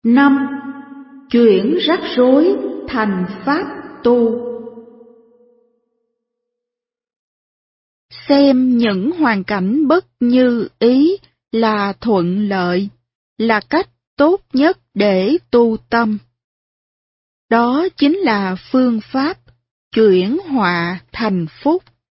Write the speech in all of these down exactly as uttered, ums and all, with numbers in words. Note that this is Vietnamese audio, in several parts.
năm. Chuyển rắc rối thành pháp tu. Xem những hoàn cảnh bất như ý là thuận lợi, là cách tốt nhất để tu tâm. Đó chính là phương pháp chuyển họa thành phúc.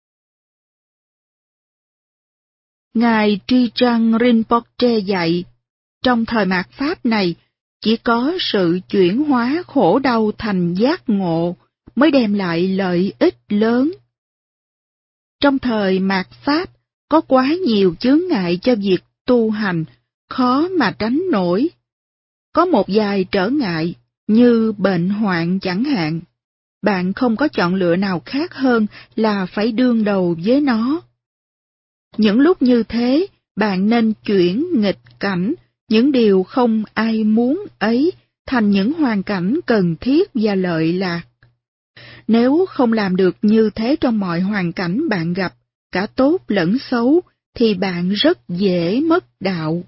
Ngài Tri Trăng Rinpoche dạy, trong thời mạt Pháp này, chỉ có sự chuyển hóa khổ đau thành giác ngộ mới đem lại lợi ích lớn. Trong thời mạt Pháp, có quá nhiều chướng ngại cho việc tu hành, khó mà tránh nổi. Có một vài trở ngại, như bệnh hoạn chẳng hạn. Bạn không có chọn lựa nào khác hơn là phải đương đầu với nó. Những lúc như thế, bạn nên chuyển nghịch cảnh, những điều không ai muốn ấy, thành những hoàn cảnh cần thiết và lợi lạc. Nếu không làm được như thế trong mọi hoàn cảnh bạn gặp, cả tốt lẫn xấu, thì bạn rất dễ mất đạo.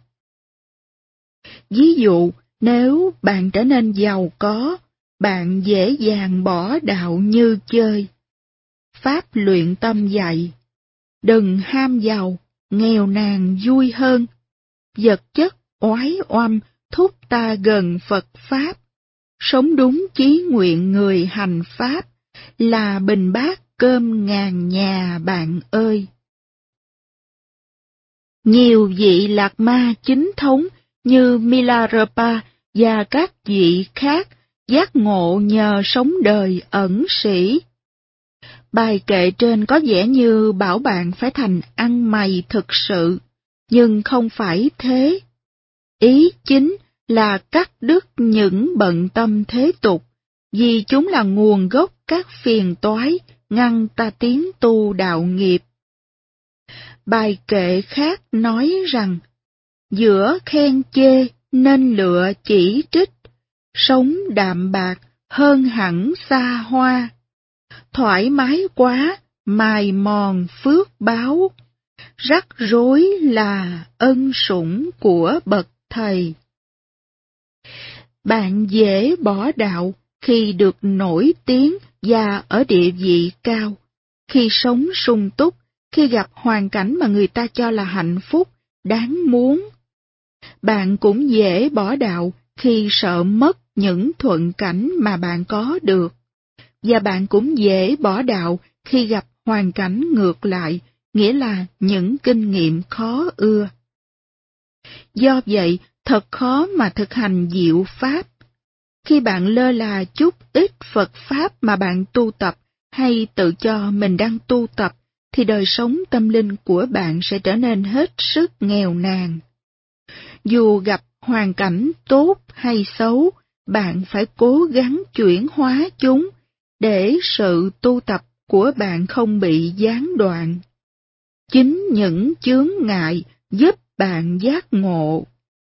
Ví dụ, nếu bạn trở nên giàu có, bạn dễ dàng bỏ đạo như chơi. Pháp luyện tâm dạy, đừng ham giàu, nghèo nàn vui hơn. Vật chất oái oăm thúc ta gần Phật Pháp. Sống đúng chí nguyện người hành Pháp, là bình bát cơm ngàn nhà bạn ơi. Nhiều vị lạc ma chính thống như Milarepa và các vị khác giác ngộ nhờ sống đời ẩn sĩ. Bài kệ trên có vẻ như bảo bạn phải thành ăn mày thực sự, nhưng không phải thế. Ý chính là cắt đứt những bận tâm thế tục, vì chúng là nguồn gốc các phiền toái, ngăn ta tiến tu đạo nghiệp. Bài kệ khác nói rằng, giữa khen chê nên lựa chỉ trích, sống đạm bạc hơn hẳn xa hoa. Thoải mái quá, mài mòn phước báo, rắc rối là ân sủng của bậc thầy. Bạn dễ bỏ đạo khi được nổi tiếng và ở địa vị cao, khi sống sung túc, khi gặp hoàn cảnh mà người ta cho là hạnh phúc, đáng muốn. Bạn cũng dễ bỏ đạo khi sợ mất những thuận cảnh mà bạn có được. Và bạn cũng dễ bỏ đạo khi gặp hoàn cảnh ngược lại, nghĩa là những kinh nghiệm khó ưa. Do vậy, thật khó mà thực hành diệu pháp. Khi bạn lơ là chút ít Phật Pháp mà bạn tu tập, hay tự cho mình đang tu tập, thì đời sống tâm linh của bạn sẽ trở nên hết sức nghèo nàn. Dù gặp hoàn cảnh tốt hay xấu, bạn phải cố gắng chuyển hóa chúng, để sự tu tập của bạn không bị gián đoạn. Chính những chướng ngại giúp bạn giác ngộ.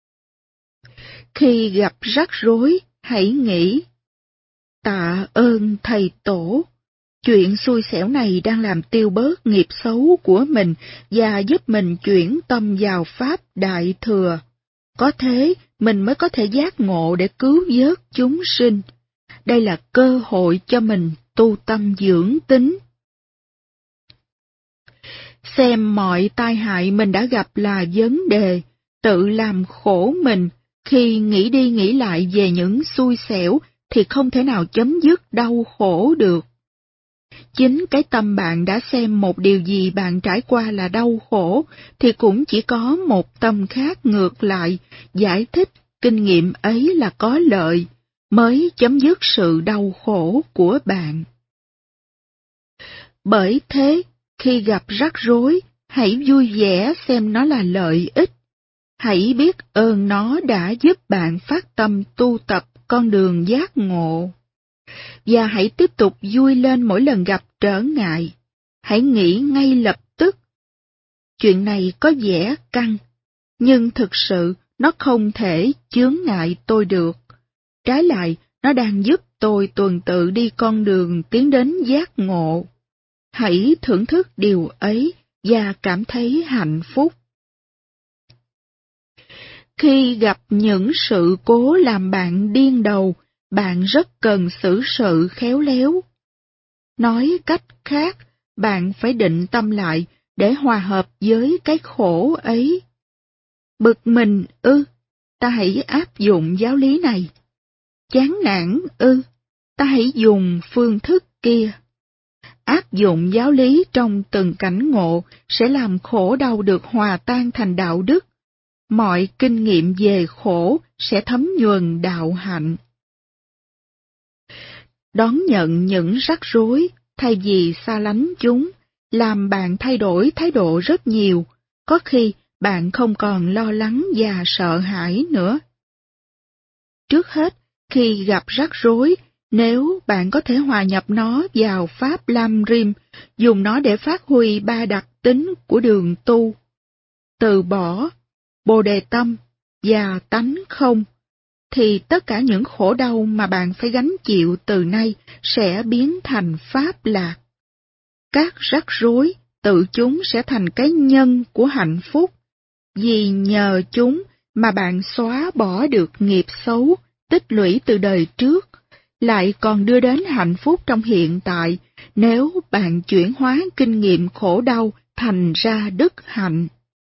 Khi gặp rắc rối, hãy nghĩ, tạ ơn Thầy Tổ, chuyện xui xẻo này đang làm tiêu bớt nghiệp xấu của mình và giúp mình chuyển tâm vào Pháp Đại Thừa. Có thế, mình mới có thể giác ngộ để cứu vớt chúng sinh. Đây là cơ hội cho mình tu tâm dưỡng tính. Xem mọi tai hại mình đã gặp là vấn đề, tự làm khổ mình. Khi nghĩ đi nghĩ lại về những xui xẻo thì không thể nào chấm dứt đau khổ được. Chính cái tâm bạn đã xem một điều gì bạn trải qua là đau khổ, thì cũng chỉ có một tâm khác ngược lại, giải thích kinh nghiệm ấy là có lợi, mới chấm dứt sự đau khổ của bạn. Bởi thế, khi gặp rắc rối, hãy vui vẻ xem nó là lợi ích. Hãy biết ơn nó đã giúp bạn phát tâm tu tập con đường giác ngộ. Và hãy tiếp tục vui lên mỗi lần gặp trở ngại. Hãy nghĩ ngay lập tức. Chuyện này có vẻ căng, nhưng thực sự nó không thể chướng ngại tôi được. Trái lại, nó đang giúp tôi tuần tự đi con đường tiến đến giác ngộ. Hãy thưởng thức điều ấy và cảm thấy hạnh phúc. Khi gặp những sự cố làm bạn điên đầu, bạn rất cần xử sự khéo léo. Nói cách khác, bạn phải định tâm lại để hòa hợp với cái khổ ấy. Bực mình ư, ta hãy áp dụng giáo lý này. Chán nản ư, ta hãy dùng phương thức kia. Áp dụng giáo lý trong từng cảnh ngộ sẽ làm khổ đau được hòa tan thành đạo đức. Mọi kinh nghiệm về khổ sẽ thấm nhuần đạo hạnh. Đón nhận những rắc rối, thay vì xa lánh chúng, làm bạn thay đổi thái độ rất nhiều, có khi bạn không còn lo lắng và sợ hãi nữa. Trước hết, khi gặp rắc rối, nếu bạn có thể hòa nhập nó vào Pháp Lam Rim, dùng nó để phát huy ba đặc tính của đường tu, từ bỏ, bồ đề tâm và tánh không, thì tất cả những khổ đau mà bạn phải gánh chịu từ nay sẽ biến thành pháp lạc. Các rắc rối, tự chúng sẽ thành cái nhân của hạnh phúc, vì nhờ chúng mà bạn xóa bỏ được nghiệp xấu, tích lũy từ đời trước, lại còn đưa đến hạnh phúc trong hiện tại nếu bạn chuyển hóa kinh nghiệm khổ đau thành ra đức hạnh.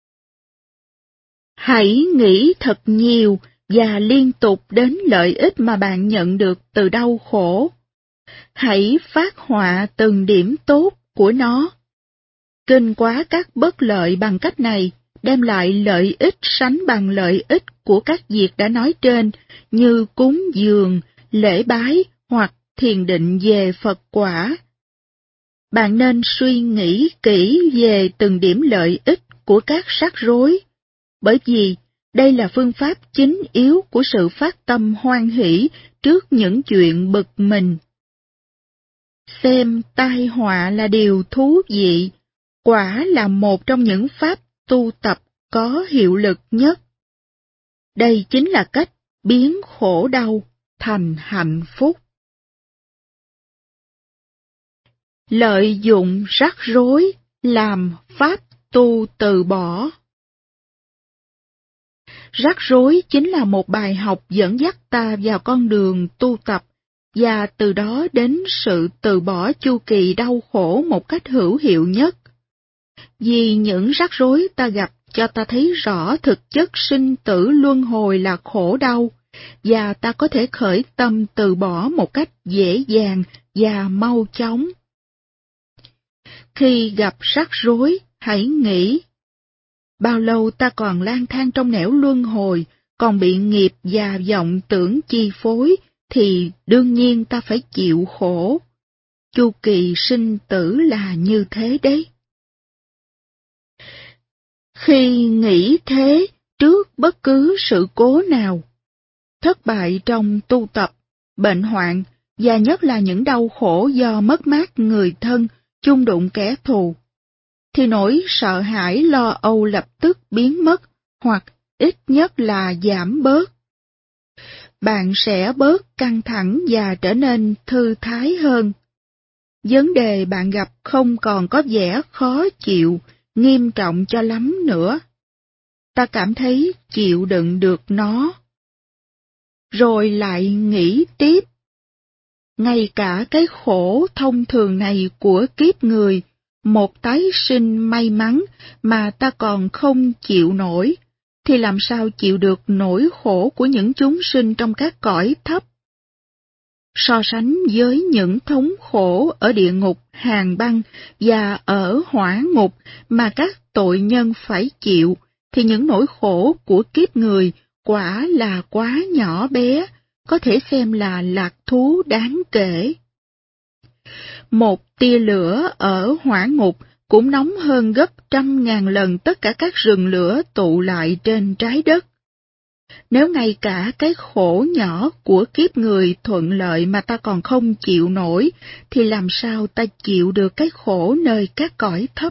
Hãy nghĩ thật nhiều và liên tục đến lợi ích mà bạn nhận được từ đau khổ. Hãy phát họa từng điểm tốt của nó. Kinh quá các bất lợi bằng cách này đem lại lợi ích sánh bằng lợi ích của các việc đã nói trên như cúng dường, lễ bái hoặc thiền định về Phật quả. Bạn nên suy nghĩ kỹ về từng điểm lợi ích của các rắc rối, bởi vì đây là phương pháp chính yếu của sự phát tâm hoan hỷ trước những chuyện bực mình. Xem tai họa là điều thú vị, quả là một trong những pháp tu tập có hiệu lực nhất. Đây chính là cách biến khổ đau thành hạnh phúc. Lợi dụng rắc rối làm pháp tu từ bỏ. Rắc rối chính là một bài học dẫn dắt ta vào con đường tu tập, và từ đó đến sự từ bỏ chu kỳ đau khổ một cách hữu hiệu nhất. Vì những rắc rối ta gặp cho ta thấy rõ thực chất sinh tử luân hồi là khổ đau, và ta có thể khởi tâm từ bỏ một cách dễ dàng và mau chóng. Khi gặp rắc rối, hãy nghĩ, bao lâu ta còn lang thang trong nẻo luân hồi, còn bị nghiệp và vọng tưởng chi phối, thì đương nhiên ta phải chịu khổ. Chu kỳ sinh tử là như thế đấy. Khi nghĩ thế trước bất cứ sự cố nào, thất bại trong tu tập, bệnh hoạn, và nhất là những đau khổ do mất mát người thân, chung đụng kẻ thù, thì nỗi sợ hãi lo âu lập tức biến mất, hoặc ít nhất là giảm bớt. Bạn sẽ bớt căng thẳng và trở nên thư thái hơn. Vấn đề bạn gặp không còn có vẻ khó chịu, nghiêm trọng cho lắm nữa. Ta cảm thấy chịu đựng được nó. Rồi lại nghĩ tiếp. Ngay cả cái khổ thông thường này của kiếp người, một tái sinh may mắn mà ta còn không chịu nổi, thì làm sao chịu được nỗi khổ của những chúng sinh trong các cõi thấp? So sánh với những thống khổ ở địa ngục hàn băng và ở hỏa ngục mà các tội nhân phải chịu, thì những nỗi khổ của kiếp người quả là quá nhỏ bé, có thể xem là lạc thú đáng kể. Một tia lửa ở hỏa ngục cũng nóng hơn gấp trăm ngàn lần tất cả các rừng lửa tụ lại trên trái đất. Nếu ngay cả cái khổ nhỏ của kiếp người thuận lợi mà ta còn không chịu nổi, thì làm sao ta chịu được cái khổ nơi các cõi thấp?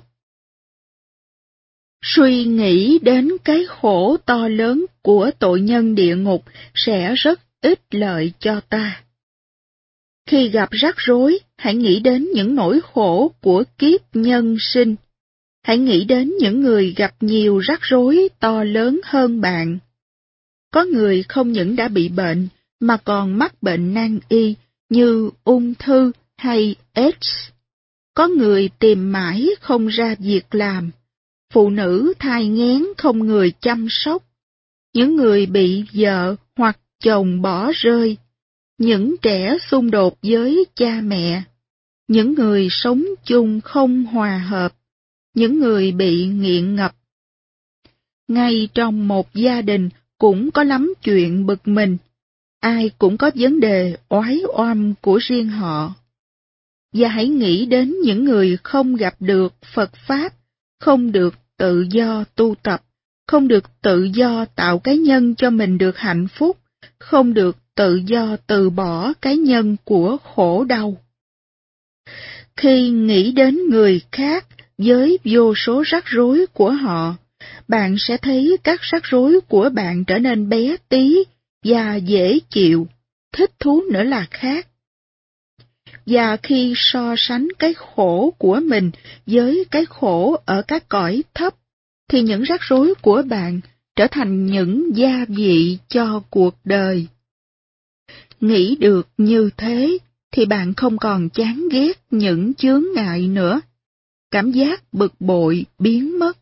Suy nghĩ đến cái khổ to lớn của tội nhân địa ngục sẽ rất ích lợi cho ta. Khi gặp rắc rối, hãy nghĩ đến những nỗi khổ của kiếp nhân sinh. Hãy nghĩ đến những người gặp nhiều rắc rối to lớn hơn bạn. Có người không những đã bị bệnh, mà còn mắc bệnh nan y như ung thư hay AIDS. Có người tìm mãi không ra việc làm, phụ nữ thai nghén không người chăm sóc, những người bị vợ hoặc chồng bỏ rơi, những trẻ xung đột với cha mẹ, những người sống chung không hòa hợp, những người bị nghiện ngập. Ngay trong một gia đình cũng có lắm chuyện bực mình, ai cũng có vấn đề oái oăm của riêng họ. Và hãy nghĩ đến những người không gặp được Phật Pháp, không được tự do tu tập, không được tự do tạo cái nhân cho mình được hạnh phúc, không được tự do từ bỏ cái nhân của khổ đau. Khi nghĩ đến người khác với vô số rắc rối của họ, bạn sẽ thấy các rắc rối của bạn trở nên bé tí và dễ chịu, thích thú nữa là khác. Và khi so sánh cái khổ của mình với cái khổ ở các cõi thấp, thì những rắc rối của bạn trở thành những gia vị cho cuộc đời. Nghĩ được như thế, thì bạn không còn chán ghét những chướng ngại nữa. Cảm giác bực bội biến mất.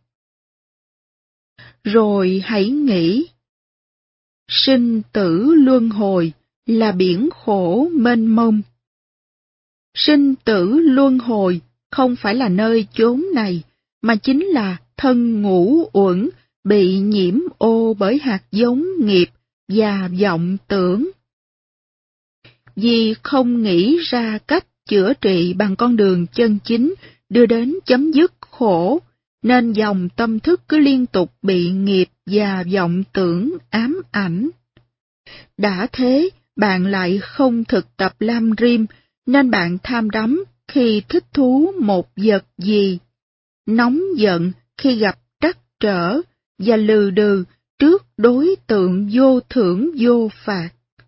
Rồi hãy nghĩ, sinh tử luân hồi là biển khổ mênh mông. Sinh tử luân hồi không phải là nơi chốn này, mà chính là thân ngũ uẩn bị nhiễm ô bởi hạt giống nghiệp và vọng tưởng. Vì không nghĩ ra cách chữa trị bằng con đường chân chính đưa đến chấm dứt khổ, nên dòng tâm thức cứ liên tục bị nghiệp và vọng tưởng ám ảnh. Đã thế, bạn lại không thực tập lam rim, nên bạn tham đắm khi thích thú một vật gì, nóng giận khi gặp trắc trở và lừ đừ trước đối tượng vô thưởng vô phạt.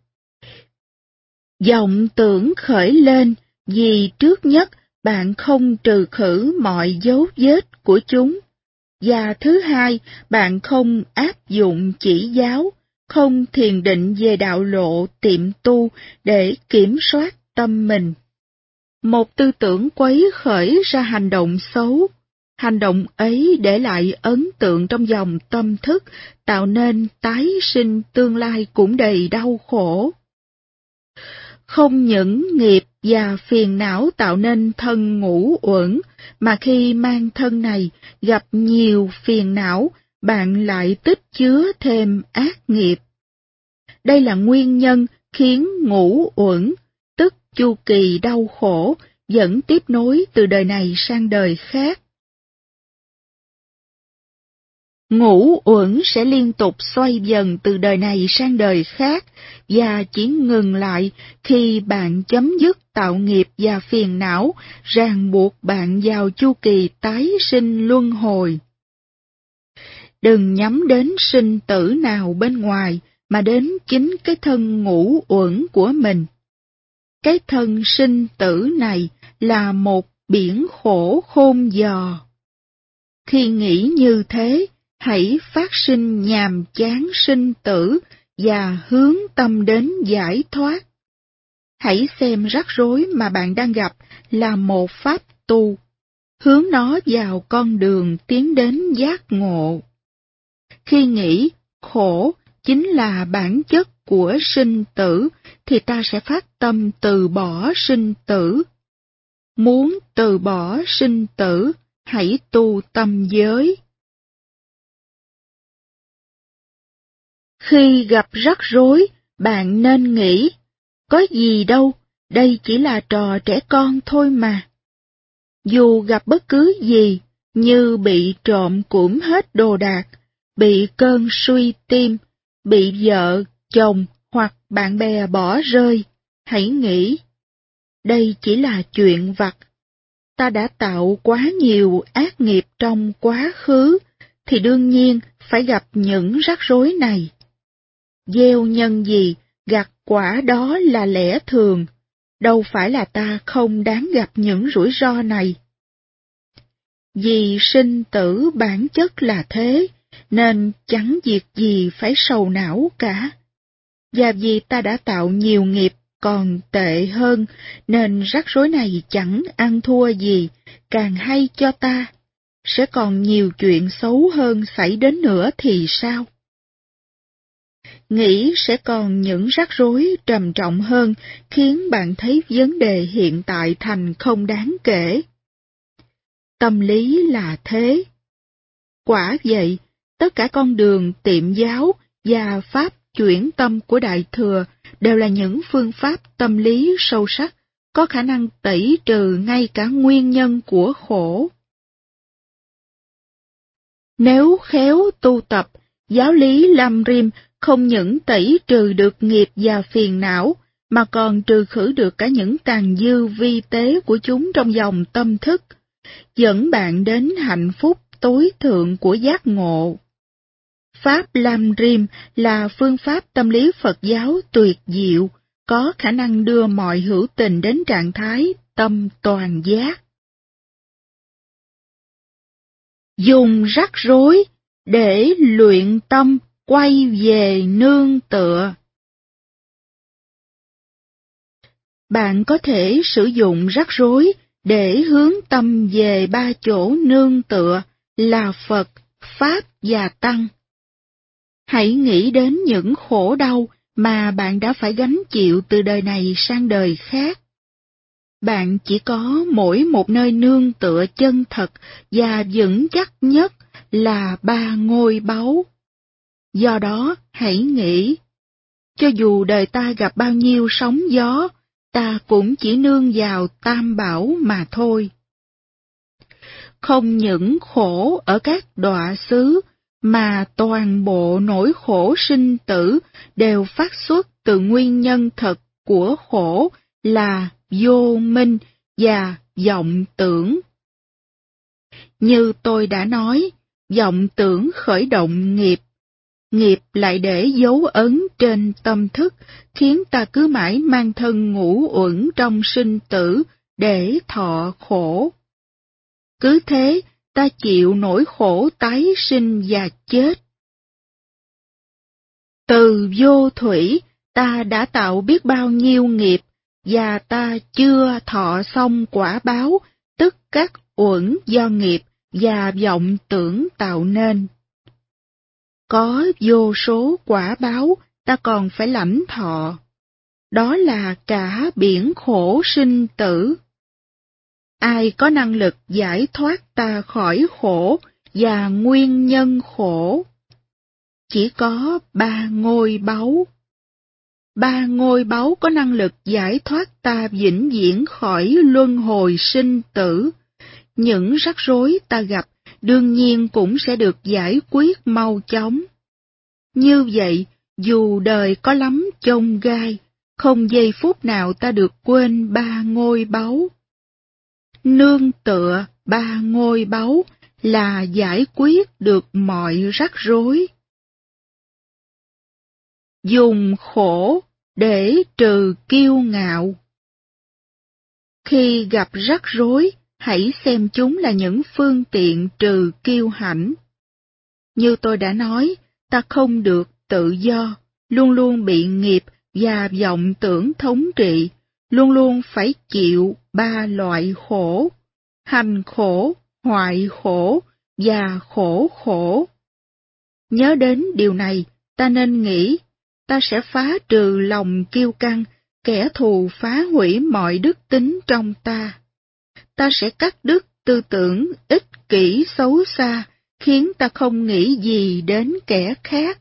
Vọng tưởng khởi lên vì trước nhất bạn không trừ khử mọi dấu vết của chúng, và thứ hai, bạn không áp dụng chỉ giáo, không thiền định về đạo lộ tiệm tu để kiểm soát tâm mình. Một tư tưởng quấy khởi ra hành động xấu, hành động ấy để lại ấn tượng trong dòng tâm thức, tạo nên tái sinh tương lai cũng đầy đau khổ. Không những nghiệp và phiền não tạo nên thân ngũ uẩn, mà khi mang thân này gặp nhiều phiền não, bạn lại tích chứa thêm ác nghiệp. Đây là nguyên nhân khiến ngũ uẩn, tức chu kỳ đau khổ, vẫn tiếp nối từ đời này sang đời khác. Ngũ uẩn sẽ liên tục xoay dần từ đời này sang đời khác, và chỉ ngừng lại khi bạn chấm dứt tạo nghiệp và phiền não, ràng buộc bạn vào chu kỳ tái sinh luân hồi. Đừng nhắm đến sinh tử nào bên ngoài, mà đến chính cái thân ngũ uẩn của mình. Cái thân sinh tử này là một biển khổ khôn dò. Khi nghĩ như thế, hãy phát sinh nhàm chán sinh tử và hướng tâm đến giải thoát. Hãy xem rắc rối mà bạn đang gặp là một pháp tu, hướng nó vào con đường tiến đến giác ngộ. Khi nghĩ khổ chính là bản chất của sinh tử, thì ta sẽ phát tâm từ bỏ sinh tử. Muốn từ bỏ sinh tử, hãy tu tâm giới. Khi gặp rắc rối, bạn nên nghĩ, có gì đâu, đây chỉ là trò trẻ con thôi mà. Dù gặp bất cứ gì, như bị trộm củm hết đồ đạc, bị cơn suy tim, bị vợ, chồng hoặc bạn bè bỏ rơi, hãy nghĩ, đây chỉ là chuyện vặt. Ta đã tạo quá nhiều ác nghiệp trong quá khứ, thì đương nhiên phải gặp những rắc rối này. Gieo nhân gì, gặt quả đó là lẽ thường, đâu phải là ta không đáng gặp những rủi ro này. Vì sinh tử bản chất là thế, nên chẳng việc gì phải sầu não cả. Và vì ta đã tạo nhiều nghiệp còn tệ hơn, nên rắc rối này chẳng ăn thua gì, càng hay cho ta. Sẽ còn nhiều chuyện xấu hơn xảy đến nữa thì sao? Nghĩ sẽ còn những rắc rối trầm trọng hơn, khiến bạn thấy vấn đề hiện tại thành không đáng kể. Tâm lý là thế. Quả vậy, tất cả con đường tiệm giáo và pháp chuyển tâm của Đại Thừa đều là những phương pháp tâm lý sâu sắc, có khả năng tẩy trừ ngay cả nguyên nhân của khổ. Nếu khéo tu tập, giáo lý Lam Rim không những tẩy trừ được nghiệp và phiền não, mà còn trừ khử được cả những tàn dư vi tế của chúng trong dòng tâm thức, dẫn bạn đến hạnh phúc tối thượng của giác ngộ. Pháp Lam Rim là phương pháp tâm lý Phật giáo tuyệt diệu, có khả năng đưa mọi hữu tình đến trạng thái tâm toàn giác. Dùng rắc rối để luyện tâm quay về nương tựa. Bạn có thể sử dụng rắc rối để hướng tâm về ba chỗ nương tựa là Phật, Pháp và Tăng. Hãy nghĩ đến những khổ đau mà bạn đã phải gánh chịu từ đời này sang đời khác. Bạn chỉ có mỗi một nơi nương tựa chân thật và vững chắc nhất là ba ngôi báu. Do đó, hãy nghĩ, cho dù đời ta gặp bao nhiêu sóng gió, ta cũng chỉ nương vào Tam Bảo mà thôi. Không những khổ ở các đọa xứ, mà toàn bộ nỗi khổ sinh tử đều phát xuất từ nguyên nhân thật của khổ là vô minh và vọng tưởng. Như tôi đã nói, vọng tưởng khởi động nghiệp, nghiệp lại để dấu ấn trên tâm thức, khiến ta cứ mãi mang thân ngũ uẩn trong sinh tử để thọ khổ. Cứ thế, ta chịu nỗi khổ tái sinh và chết. Từ vô thủy, ta đã tạo biết bao nhiêu nghiệp, và ta chưa thọ xong quả báo, tức các uẩn do nghiệp và vọng tưởng tạo nên. Có vô số quả báo ta còn phải lãnh thọ. Đó là cả biển khổ sinh tử. Ai có năng lực giải thoát ta khỏi khổ và nguyên nhân khổ? Chỉ có ba ngôi báu. Ba ngôi báu có năng lực giải thoát ta vĩnh viễn khỏi luân hồi sinh tử. Những rắc rối ta gặp đương nhiên cũng sẽ được giải quyết mau chóng. Như vậy, dù đời có lắm chông gai, không giây phút nào ta được quên ba ngôi báu. Nương tựa ba ngôi báu là giải quyết được mọi rắc rối. Dùng khổ để trừ kiêu ngạo. Khi gặp rắc rối, hãy xem chúng là những phương tiện trừ kiêu hãnh. Như tôi đã nói, ta không được tự do, luôn luôn bị nghiệp và vọng tưởng thống trị, luôn luôn phải chịu ba loại khổ: hành khổ, hoại khổ và khổ khổ. Nhớ đến điều này, ta nên nghĩ, ta sẽ phá trừ lòng kiêu căng, kẻ thù phá hủy mọi đức tính trong ta. Ta sẽ cắt đứt tư tưởng ích kỷ xấu xa, khiến ta không nghĩ gì đến kẻ khác.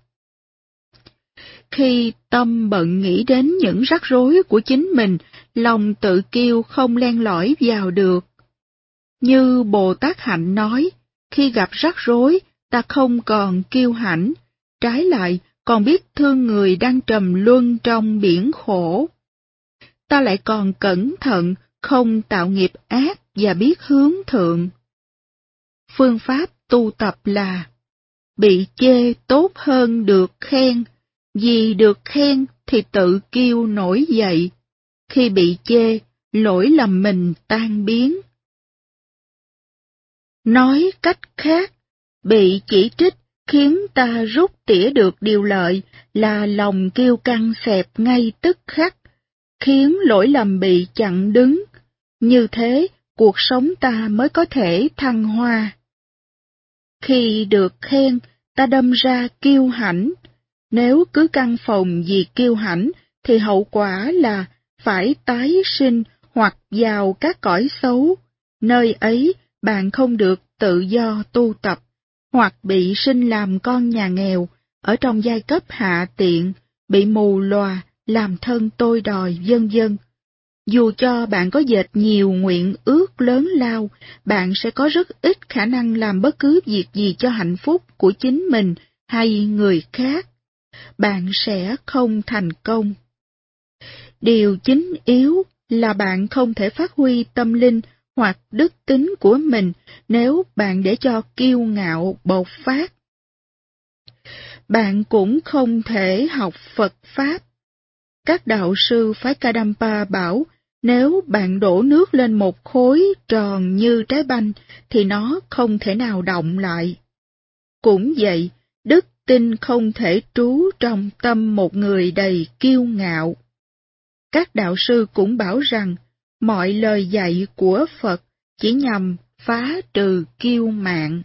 Khi tâm bận nghĩ đến những rắc rối của chính mình, lòng tự kiêu không len lỏi vào được. Như Bồ Tát Hạnh nói, khi gặp rắc rối, ta không còn kiêu hãnh, trái lại còn biết thương người đang trầm luân trong biển khổ. Ta lại còn cẩn thận, không tạo nghiệp ác và biết hướng thượng. Phương pháp tu tập là bị chê tốt hơn được khen, vì được khen thì tự kiêu nổi dậy, khi bị chê, lỗi lầm mình tan biến. Nói cách khác, bị chỉ trích khiến ta rút tỉa được điều lợi là lòng kiêu căng xẹp ngay tức khắc, khiến lỗi lầm bị chặn đứng. Như thế, cuộc sống ta mới có thể thăng hoa. Khi được khen, ta đâm ra kiêu hãnh. Nếu cứ căng phòng vì kiêu hãnh, thì hậu quả là phải tái sinh hoặc vào các cõi xấu. Nơi ấy, bạn không được tự do tu tập, hoặc bị sinh làm con nhà nghèo, ở trong giai cấp hạ tiện, bị mù lòa, làm thân tôi đòi, vân vân. Dù cho bạn có dệt nhiều nguyện ước lớn lao, bạn sẽ có rất ít khả năng làm bất cứ việc gì cho hạnh phúc của chính mình hay người khác. Bạn sẽ không thành công. Điều chính yếu là bạn không thể phát huy tâm linh hoặc đức tính của mình nếu bạn để cho kiêu ngạo bộc phát. Bạn cũng không thể học Phật Pháp. Các đạo sư phái Kadampa bảo, nếu bạn đổ nước lên một khối tròn như trái banh, thì nó không thể nào động lại. Cũng vậy, đức tin không thể trú trong tâm một người đầy kiêu ngạo. Các đạo sư cũng bảo rằng, mọi lời dạy của Phật chỉ nhằm phá trừ kiêu mạn.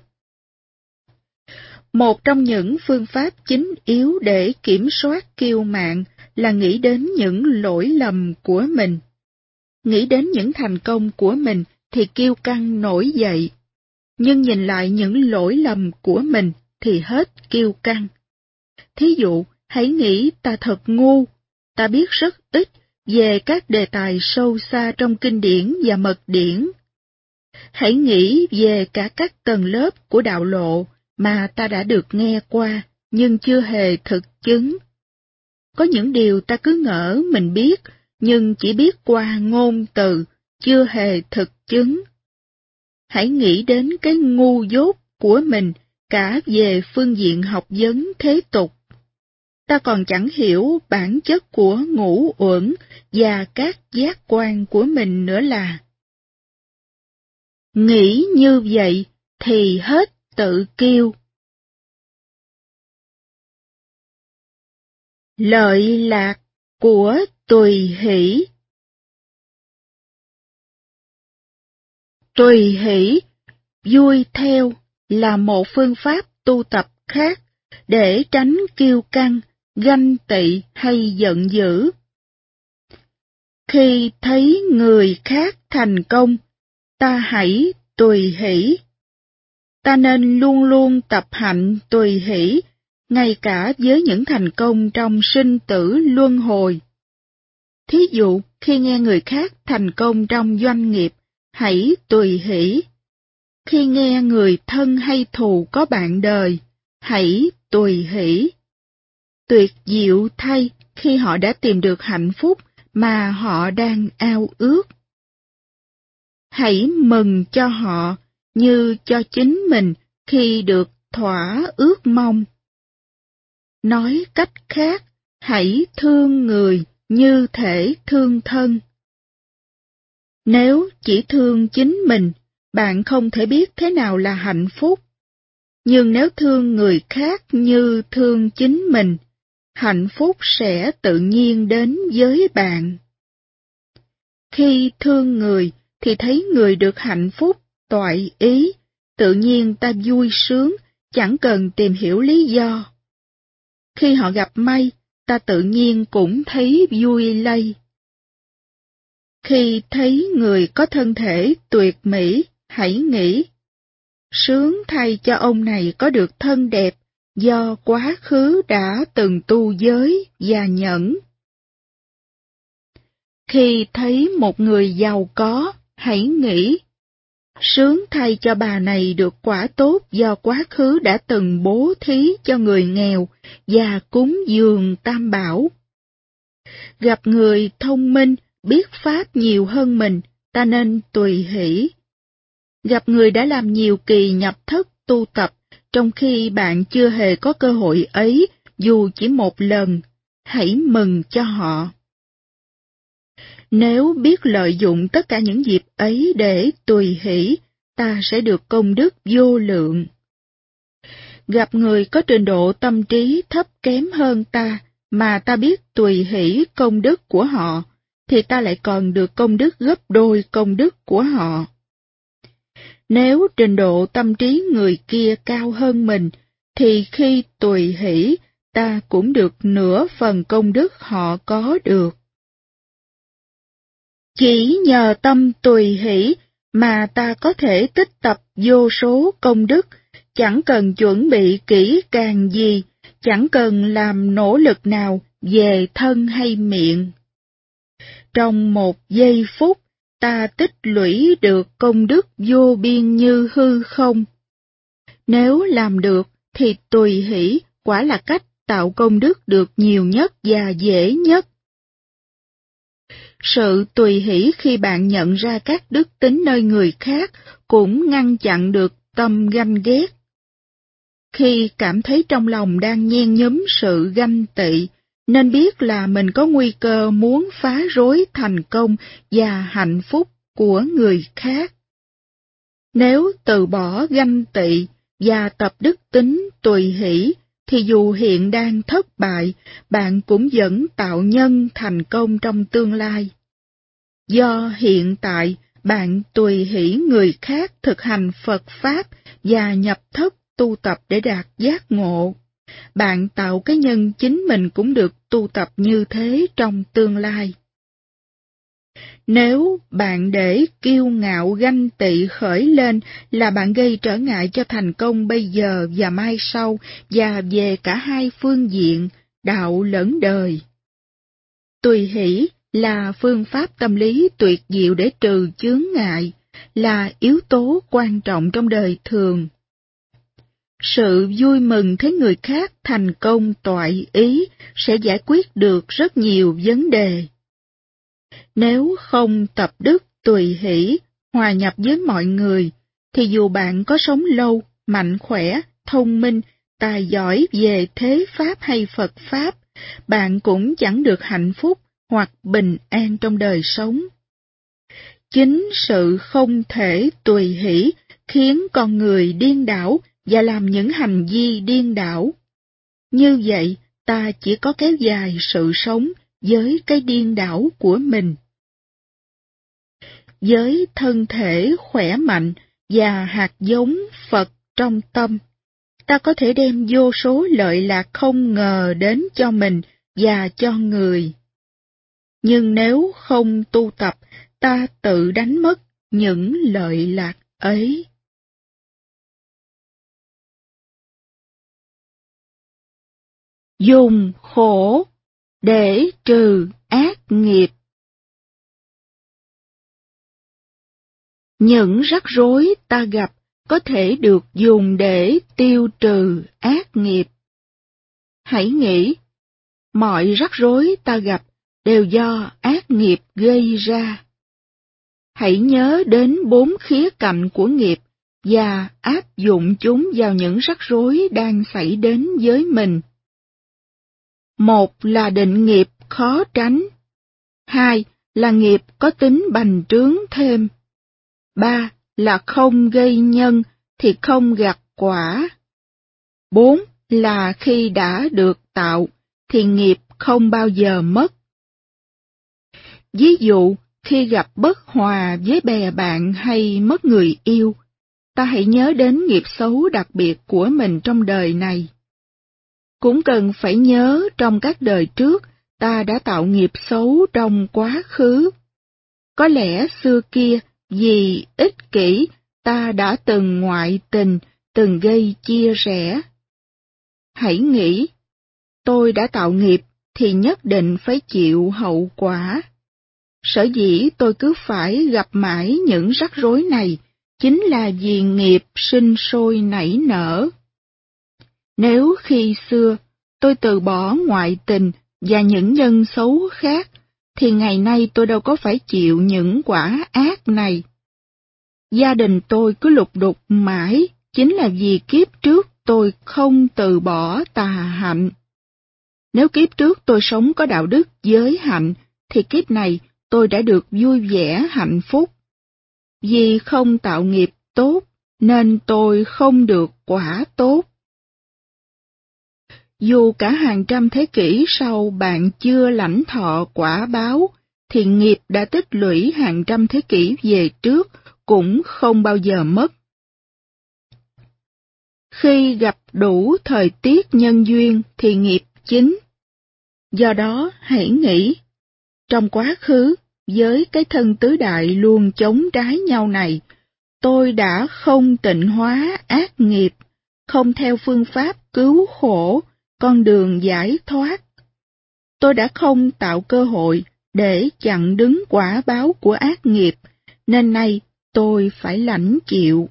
Một trong những phương pháp chính yếu để kiểm soát kiêu mạn là nghĩ đến những lỗi lầm của mình. Nghĩ đến những thành công của mình thì kiêu căng nổi dậy, nhưng nhìn lại những lỗi lầm của mình thì hết kiêu căng. Thí dụ, hãy nghĩ ta thật ngu, ta biết rất ít về các đề tài sâu xa trong kinh điển và mật điển. Hãy nghĩ về cả các tầng lớp của đạo lộ mà ta đã được nghe qua, nhưng chưa hề thực chứng. Có những điều ta cứ ngỡ mình biết, nhưng chỉ biết qua ngôn từ, chưa hề thực chứng. Hãy nghĩ đến cái ngu dốt của mình cả về phương diện học vấn thế tục. Ta còn chẳng hiểu bản chất của ngũ uẩn và các giác quan của mình nữa là. Nghĩ như vậy thì hết tự kiêu. Lợi lạc của tùy hỷ. Tùy hỷ, vui theo, là một phương pháp tu tập khác để tránh kiêu căng, ganh tị hay giận dữ. Khi thấy người khác thành công, ta hãy tùy hỷ. Ta nên luôn luôn tập hạnh tùy hỷ, ngay cả với những thành công trong sinh tử luân hồi. Thí dụ, khi nghe người khác thành công trong doanh nghiệp, hãy tùy hỷ. Khi nghe người thân hay thù có bạn đời, hãy tùy hỷ. Tuyệt diệu thay khi họ đã tìm được hạnh phúc mà họ đang ao ước. Hãy mừng cho họ như cho chính mình khi được thỏa ước mong. Nói cách khác, hãy thương người như thể thương thân. Nếu chỉ thương chính mình, bạn không thể biết thế nào là hạnh phúc. Nhưng nếu thương người khác như thương chính mình, hạnh phúc sẽ tự nhiên đến với bạn. Khi thương người thì thấy người được hạnh phúc, toại ý, tự nhiên ta vui sướng, chẳng cần tìm hiểu lý do. Khi họ gặp may, ta tự nhiên cũng thấy vui lây. Khi thấy người có thân thể tuyệt mỹ, hãy nghĩ, sướng thay cho ông này có được thân đẹp do quá khứ đã từng tu giới và nhẫn. Khi thấy một người giàu có, hãy nghĩ, sướng thay cho bà này được quả tốt do quá khứ đã từng bố thí cho người nghèo và cúng dường tam bảo. Gặp người thông minh, biết pháp nhiều hơn mình, ta nên tùy hỷ. Gặp người đã làm nhiều kỳ nhập thất tu tập, trong khi bạn chưa hề có cơ hội ấy, dù chỉ một lần, hãy mừng cho họ. Nếu biết lợi dụng tất cả những dịp ấy để tùy hỷ, ta sẽ được công đức vô lượng. gặp người có trình độ tâm trí thấp kém hơn ta, mà ta biết tùy hỷ công đức của họ, thì ta lại còn được công đức gấp đôi công đức của họ. Nếu trình độ tâm trí người kia cao hơn mình, thì khi tùy hỷ, ta cũng được nửa phần công đức họ có được. Chỉ nhờ tâm tùy hỷ mà ta có thể tích tập vô số công đức, chẳng cần chuẩn bị kỹ càng gì, chẳng cần làm nỗ lực nào về thân hay miệng. Trong một giây phút, ta tích lũy được công đức vô biên như hư không. Nếu làm được, thì tùy hỷ quả là cách tạo công đức được nhiều nhất và dễ nhất. Sự tùy hỷ khi bạn nhận ra các đức tính nơi người khác cũng ngăn chặn được tâm ganh ghét. Khi cảm thấy trong lòng đang nhen nhóm sự ganh tị, nên biết là mình có nguy cơ muốn phá rối thành công và hạnh phúc của người khác. Nếu từ bỏ ganh tị và tập đức tính tùy hỷ, thì dù hiện đang thất bại, bạn cũng vẫn tạo nhân thành công trong tương lai. Do hiện tại, bạn tùy hỷ người khác thực hành Phật Pháp và nhập thất tu tập để đạt giác ngộ. Bạn tạo cái nhân chính mình cũng được tu tập như thế trong tương lai. Nếu bạn để kiêu ngạo ganh tị khởi lên là bạn gây trở ngại cho thành công bây giờ và mai sau, và về cả hai phương diện, đạo lẫn đời. Tùy hỷ là phương pháp tâm lý tuyệt diệu để trừ chướng ngại, là yếu tố quan trọng trong đời thường. Sự vui mừng thấy người khác thành công toại ý sẽ giải quyết được rất nhiều vấn đề. Nếu không tập đức tùy hỷ, hòa nhập với mọi người, thì dù bạn có sống lâu, mạnh khỏe, thông minh, tài giỏi về thế Pháp hay Phật Pháp, bạn cũng chẳng được hạnh phúc hoặc bình an trong đời sống. Chính sự không thể tùy hỷ khiến con người điên đảo và làm những hành vi điên đảo. Như vậy, ta chỉ có kéo dài sự sống với cái điên đảo của mình. Với thân thể khỏe mạnh và hạt giống Phật trong tâm, ta có thể đem vô số lợi lạc không ngờ đến cho mình và cho người. Nhưng nếu không tu tập, ta tự đánh mất những lợi lạc ấy. Dùng khổ để trừ ác nghiệp. Những rắc rối ta gặp có thể được dùng để tiêu trừ ác nghiệp. Hãy nghĩ, mọi rắc rối ta gặp đều do ác nghiệp gây ra. Hãy nhớ đến bốn khía cạnh của nghiệp và áp dụng chúng vào những rắc rối đang xảy đến với mình. Một là định nghiệp khó tránh. Hai là nghiệp có tính bành trướng thêm. Ba là không gây nhân thì không gặt quả. Bốn là khi đã được tạo thì nghiệp không bao giờ mất. Ví dụ, khi gặp bất hòa với bè bạn hay mất người yêu, ta hãy nhớ đến nghiệp xấu đặc biệt của mình trong đời này. Cũng cần phải nhớ trong các đời trước, ta đã tạo nghiệp xấu trong quá khứ. Có lẽ xưa kia, vì ích kỷ, ta đã từng ngoại tình, từng gây chia rẽ. Hãy nghĩ, tôi đã tạo nghiệp thì nhất định phải chịu hậu quả. Sở dĩ tôi cứ phải gặp mãi những rắc rối này, chính là vì nghiệp sinh sôi nảy nở. Nếu khi xưa tôi từ bỏ ngoại tình và những nhân xấu khác, thì ngày nay tôi đâu có phải chịu những quả ác này. Gia đình tôi cứ lục đục mãi, chính là vì kiếp trước tôi không từ bỏ tà hạnh. Nếu kiếp trước tôi sống có đạo đức giới hạnh, thì kiếp này tôi đã được vui vẻ hạnh phúc. Vì không tạo nghiệp tốt, nên tôi không được quả tốt. Dù cả hàng trăm thế kỷ sau bạn chưa lãnh thọ quả báo, thì nghiệp đã tích lũy hàng trăm thế kỷ về trước cũng không bao giờ mất. Khi gặp đủ thời tiết nhân duyên thì nghiệp chín. Do đó hãy nghĩ, trong quá khứ, với cái thân tứ đại luôn chống trái nhau này, tôi đã không tịnh hóa ác nghiệp, không theo phương pháp cứu khổ, con đường giải thoát. Tôi đã không tạo cơ hội để chặn đứng quả báo của ác nghiệp, nên nay tôi phải lãnh chịu.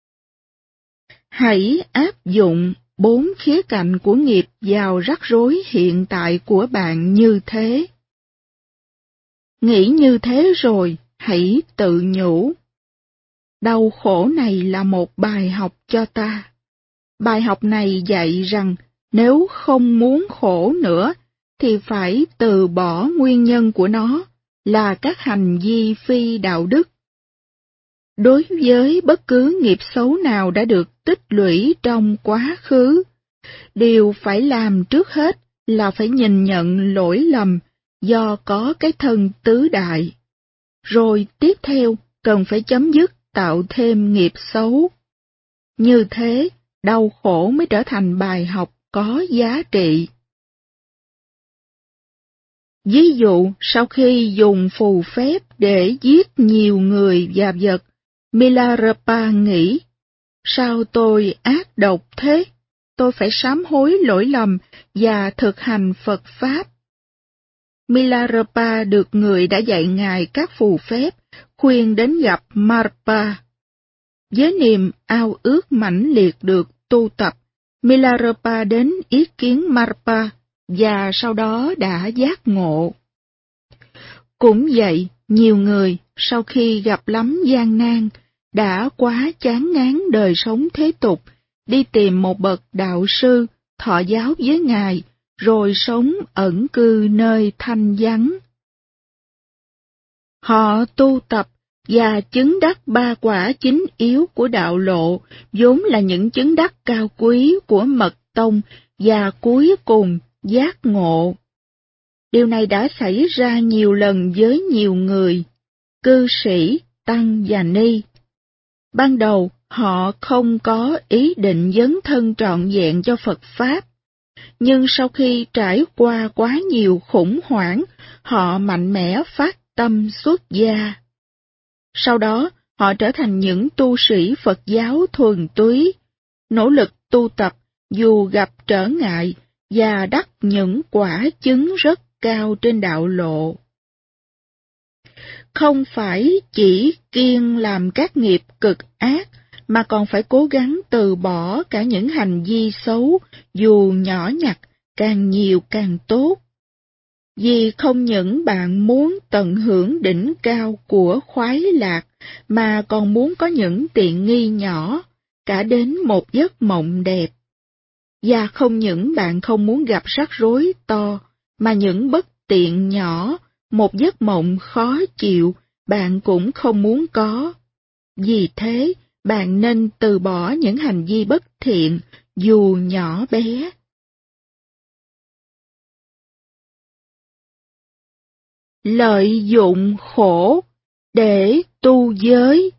Hãy áp dụng bốn khía cạnh của nghiệp vào rắc rối hiện tại của bạn như thế. Nghĩ như thế rồi, hãy tự nhủ. Đau khổ này là một bài học cho ta. Bài học này dạy rằng nếu không muốn khổ nữa, thì phải từ bỏ nguyên nhân của nó là các hành vi phi đạo đức. Đối với bất cứ nghiệp xấu nào đã được tích lũy trong quá khứ, điều phải làm trước hết là phải nhìn nhận lỗi lầm do có cái thân tứ đại. Rồi tiếp theo cần phải chấm dứt tạo thêm nghiệp xấu. Như thế, đau khổ mới trở thành bài học có giá trị. Ví dụ, sau khi dùng phù phép để giết nhiều người và vật, Milarepa nghĩ, sao tôi ác độc thế? Tôi phải sám hối lỗi lầm và thực hành Phật Pháp. Milarepa được người đã dạy ngài các phù phép, khuyên đến gặp Marpa. Với niềm ao ước mãnh liệt được tu tập, Milarepa đến ý kiến Marpa và sau đó đã giác ngộ. Cũng vậy, nhiều người sau khi gặp lắm gian nan, đã quá chán ngán đời sống thế tục, đi tìm một bậc đạo sư, thọ giáo với ngài, rồi sống ẩn cư nơi thanh vắng. Họ tu tập và chứng đắc ba quả chính yếu của đạo lộ, vốn là những chứng đắc cao quý của mật tông, và cuối cùng giác ngộ. Điều này đã xảy ra nhiều lần với nhiều người, cư sĩ, tăng và ni. Ban đầu, họ không có ý định dấn thân trọn vẹn cho Phật Pháp, nhưng sau khi trải qua quá nhiều khủng hoảng, họ mạnh mẽ phát tâm xuất gia. Sau đó, họ trở thành những tu sĩ Phật giáo thuần túy, nỗ lực tu tập dù gặp trở ngại và đắc những quả chứng rất cao trên đạo lộ. Không phải chỉ kiêng làm các nghiệp cực ác, mà còn phải cố gắng từ bỏ cả những hành vi xấu, dù nhỏ nhặt, càng nhiều càng tốt. Vì không những bạn muốn tận hưởng đỉnh cao của khoái lạc, mà còn muốn có những tiện nghi nhỏ, cả đến một giấc mộng đẹp. Và không những bạn không muốn gặp rắc rối to, mà những bất tiện nhỏ, một giấc mộng khó chịu, bạn cũng không muốn có. Vì thế, bạn nên từ bỏ những hành vi bất thiện, dù nhỏ bé. Lợi dụng khổ để tu giới.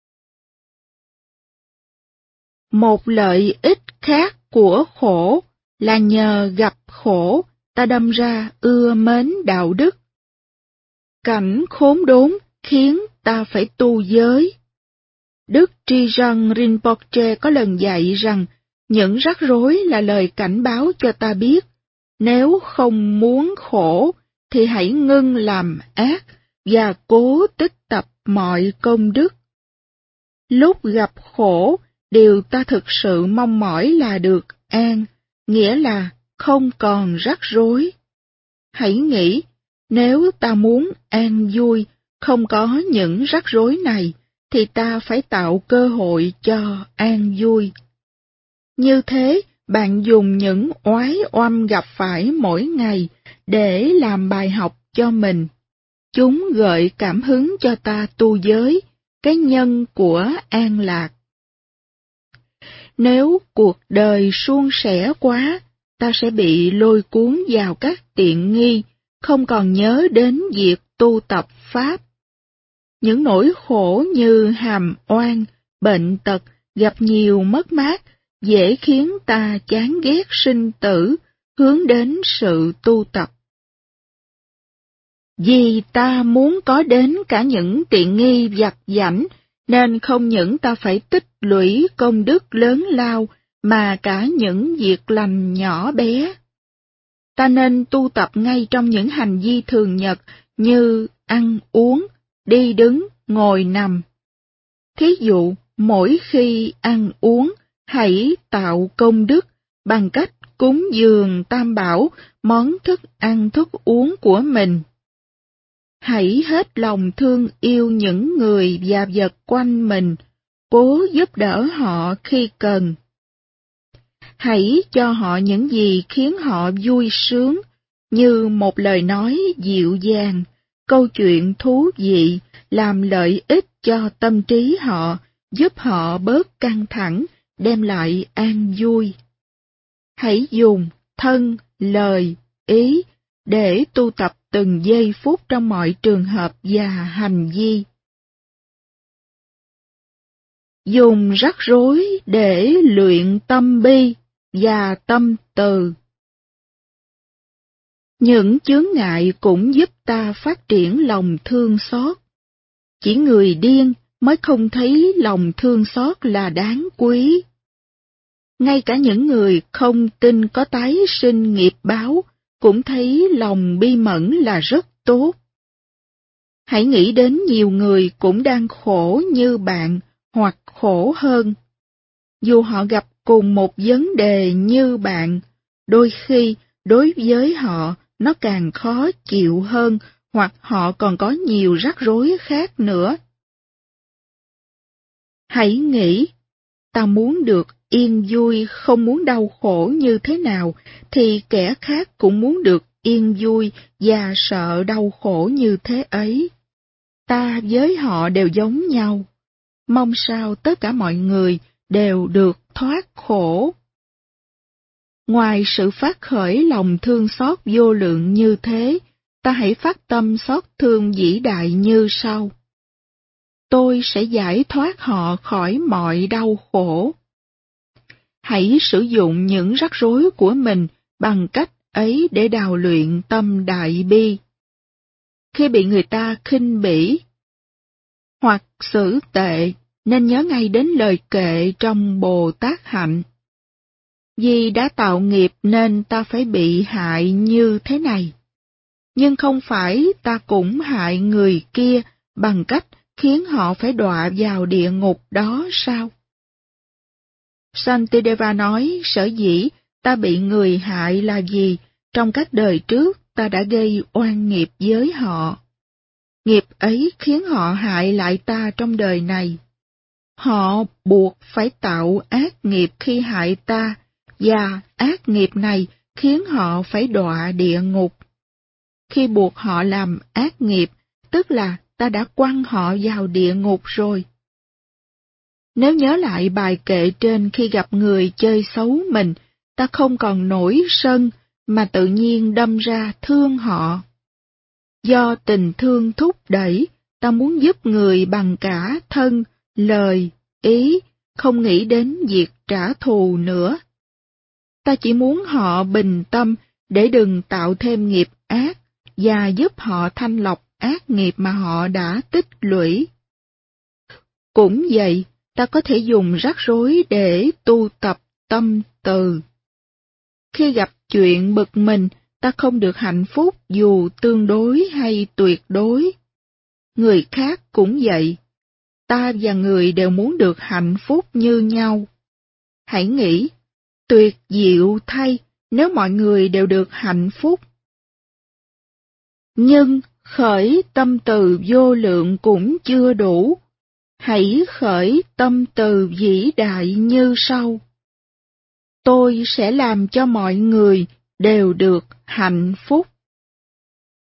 Một lợi ích khác của khổ là nhờ gặp khổ, ta đâm ra ưa mến đạo đức. Cảnh khốn đốn khiến ta phải tu giới. Đức Tri Răng Rinpoche có lần dạy rằng những rắc rối là lời cảnh báo cho ta biết, nếu không muốn khổ thì hãy ngưng làm ác và cố tích tập mọi công đức. Lúc gặp khổ, điều ta thực sự mong mỏi là được an, nghĩa là không còn rắc rối. Hãy nghĩ, nếu ta muốn an vui, không có những rắc rối này, thì ta phải tạo cơ hội cho an vui. Như thế, bạn dùng những oái oăm gặp phải mỗi ngày để làm bài học cho mình. Chúng gợi cảm hứng cho ta tu giới, cái nhân của an lạc. Nếu cuộc đời suôn sẻ quá, ta sẽ bị lôi cuốn vào các tiện nghi, không còn nhớ đến việc tu tập Pháp. Những nỗi khổ như hàm oan, bệnh tật, gặp nhiều mất mát, dễ khiến ta chán ghét sinh tử, hướng đến sự tu tập. Vì ta muốn có đến cả những tiện nghi vặt vãnh, nên không những ta phải tích lũy công đức lớn lao, mà cả những việc lành nhỏ bé. Ta nên tu tập ngay trong những hành vi thường nhật như ăn uống, đi đứng, ngồi nằm. Thí dụ, mỗi khi ăn uống, hãy tạo công đức bằng cách cúng dường Tam Bảo món thức ăn thức uống của mình. Hãy hết lòng thương yêu những người và vật quanh mình, cố giúp đỡ họ khi cần. Hãy cho họ những gì khiến họ vui sướng, như một lời nói dịu dàng, câu chuyện thú vị, làm lợi ích cho tâm trí họ, giúp họ bớt căng thẳng, đem lại an vui. Hãy dùng thân, lời, ý để tu tập từng giây phút trong mọi trường hợp và hành vi. Dùng rắc rối để luyện tâm bi và tâm từ. Những chướng ngại cũng giúp ta phát triển lòng thương xót. Chỉ người điên mới không thấy lòng thương xót là đáng quý. Ngay cả những người không tin có tái sinh nghiệp báo cũng thấy lòng bi mẫn là rất tốt. Hãy nghĩ đến nhiều người cũng đang khổ như bạn hoặc khổ hơn. Dù họ gặp cùng một vấn đề như bạn, đôi khi đối với họ nó càng khó chịu hơn, hoặc họ còn có nhiều rắc rối khác nữa. Hãy nghĩ, ta muốn được yên vui, không muốn đau khổ như thế nào, thì kẻ khác cũng muốn được yên vui và sợ đau khổ như thế ấy. Ta với họ đều giống nhau. Mong sao tất cả mọi người đều được thoát khổ. Ngoài sự phát khởi lòng thương xót vô lượng như thế, ta hãy phát tâm xót thương vĩ đại như sau. Tôi sẽ giải thoát họ khỏi mọi đau khổ. Hãy sử dụng những rắc rối của mình bằng cách ấy để đào luyện tâm đại bi. Khi bị người ta khinh bỉ hoặc xử tệ, nên nhớ ngay đến lời kệ trong Bồ Tát Hạnh. Vì đã tạo nghiệp nên ta phải bị hại như thế này. Nhưng không phải ta cũng hại người kia bằng cách khiến họ phải đọa vào địa ngục đó sao? Santideva nói sở dĩ ta bị người hại là vì trong các đời trước ta đã gây oan nghiệp với họ. Nghiệp ấy khiến họ hại lại ta trong đời này. Họ buộc phải tạo ác nghiệp khi hại ta, và ác nghiệp này khiến họ phải đọa địa ngục. Khi buộc họ làm ác nghiệp, tức là ta đã quăng họ vào địa ngục rồi. Nếu nhớ lại bài kệ trên khi gặp người chơi xấu mình, ta không còn nổi sân, mà tự nhiên đâm ra thương họ. Do tình thương thúc đẩy, ta muốn giúp người bằng cả thân, lời, ý, không nghĩ đến việc trả thù nữa. Ta chỉ muốn họ bình tâm để đừng tạo thêm nghiệp ác, và giúp họ thanh lọc ác nghiệp mà họ đã tích lũy. Cũng vậy, ta có thể dùng rắc rối để tu tập tâm từ. Khi gặp chuyện bực mình, ta không được hạnh phúc dù tương đối hay tuyệt đối. Người khác cũng vậy. Ta và người đều muốn được hạnh phúc như nhau. Hãy nghĩ, tuyệt diệu thay nếu mọi người đều được hạnh phúc. Nhưng khởi tâm từ vô lượng cũng chưa đủ. Hãy khởi tâm từ vĩ đại như sau. Tôi sẽ làm cho mọi người đều được hạnh phúc.